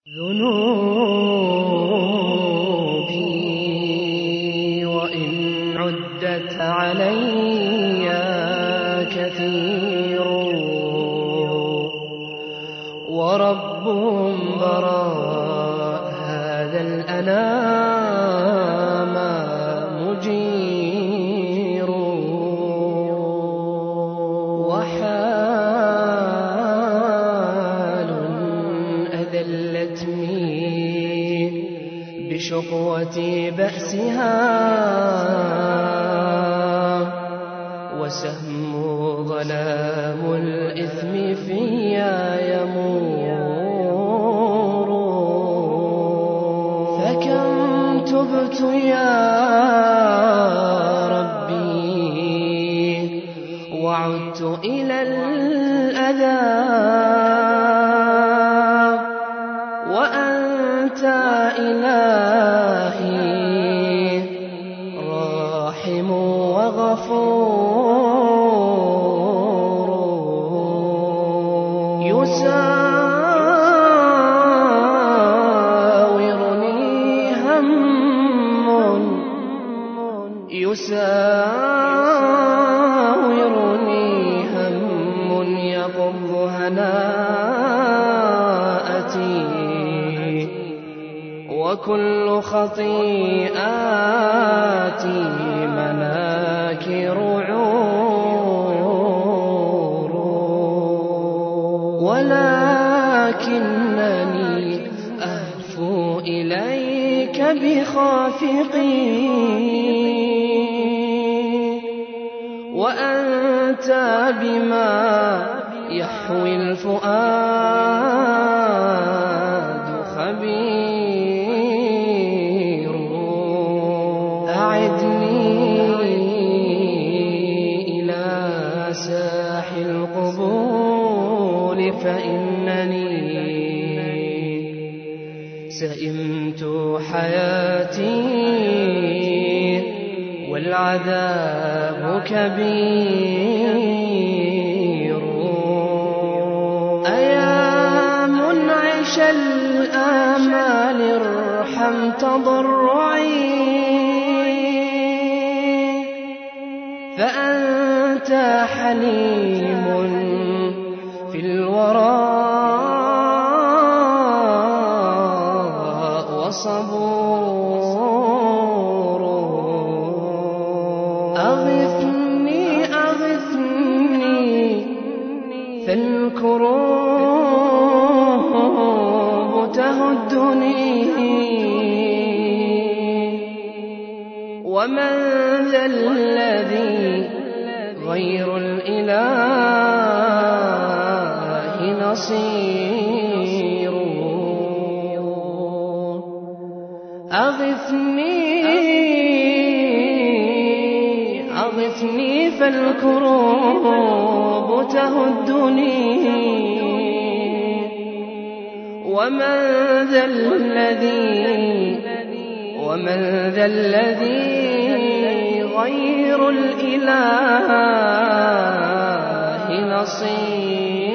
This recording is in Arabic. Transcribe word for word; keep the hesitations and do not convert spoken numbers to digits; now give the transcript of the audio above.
ذنوبي وإن عدت علي كثير، ورب براء هذا الأنام مجير، وحال أذلتني بشقوة بأسها، وسهم ظلام الإثم فيا يمور، فكم تبت يا ربي وعدت إلى الأذى، وأنت إلهي راحم وغفور، يساورني هم يساورني هم يقض هناءتي، وكل خطيئاتي مناكر عور، ولكنني أهفو إليك بخافقي، وأنت بما يحوي الفؤاد خبير، أعدني إلى ساح القبول، فإنني سئمت حياتي والعذاب كبير، أيا منعش الآمال ارحم تضرعي، فأنت حليم في الوراء وصبور، أغثني أغثني فالكروب تهدني، ومن ذا الذي غير الإله نصير، أغثني أغثني فالكروب تهدني، ومن ذا الذي ومن ذا الذي غير الإله نصير.